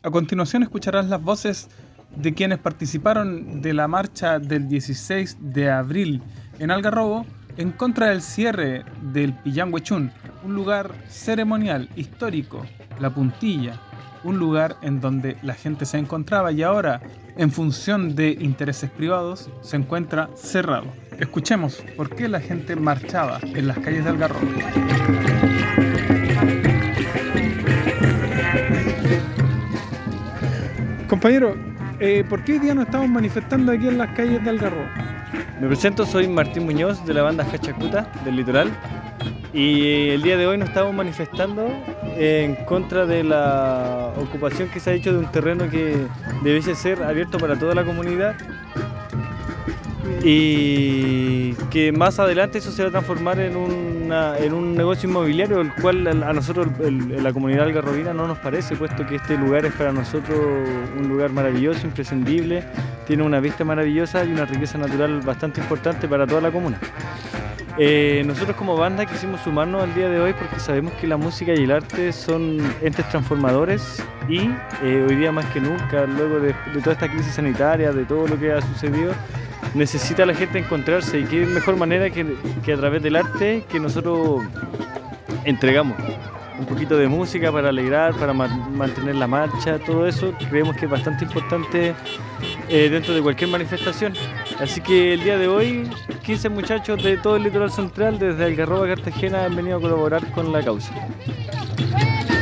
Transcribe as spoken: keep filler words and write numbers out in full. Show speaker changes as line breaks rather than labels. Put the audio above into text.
A continuación escucharás las voces de quienes participaron de la marcha del dieciséis de abril en Algarrobo en contra del cierre del Pillanhuechún, un lugar ceremonial, histórico, La Puntilla, un lugar en donde la gente se encontraba y ahora, en función de intereses privados, se encuentra cerrado. Escuchemos por qué la gente marchaba en las calles de Algarrobo. Compañero, eh, ¿por qué hoy día nos estamos manifestando aquí en las calles de Algarrobo?
Me presento, soy Martín Muñoz de la banda Hachacuta del Litoral y el día de hoy nos estamos manifestando en contra de la ocupación que se ha hecho de un terreno que debiese ser abierto para toda la comunidad y que más adelante eso se va a transformar en, una, en un negocio inmobiliario, el cual a nosotros, el, la comunidad algarrobina, no nos parece, puesto que este lugar es para nosotros un lugar maravilloso, imprescindible, tiene una vista maravillosa y una riqueza natural bastante importante para toda la comuna. Eh, nosotros como banda quisimos sumarnos al día de hoy porque sabemos que la música y el arte son entes transformadores y eh, hoy día más que nunca, luego de, de toda esta crisis sanitaria, de todo lo que ha sucedido, necesita la gente encontrarse y qué mejor manera que, que a través del arte que nosotros entregamos un poquito de música para alegrar, para ma- mantener la marcha, todo eso creemos que es bastante importante eh, dentro de cualquier manifestación. Así que el día de hoy quince muchachos de todo el litoral central, desde Algarrobo a Cartagena, han venido a colaborar con la causa.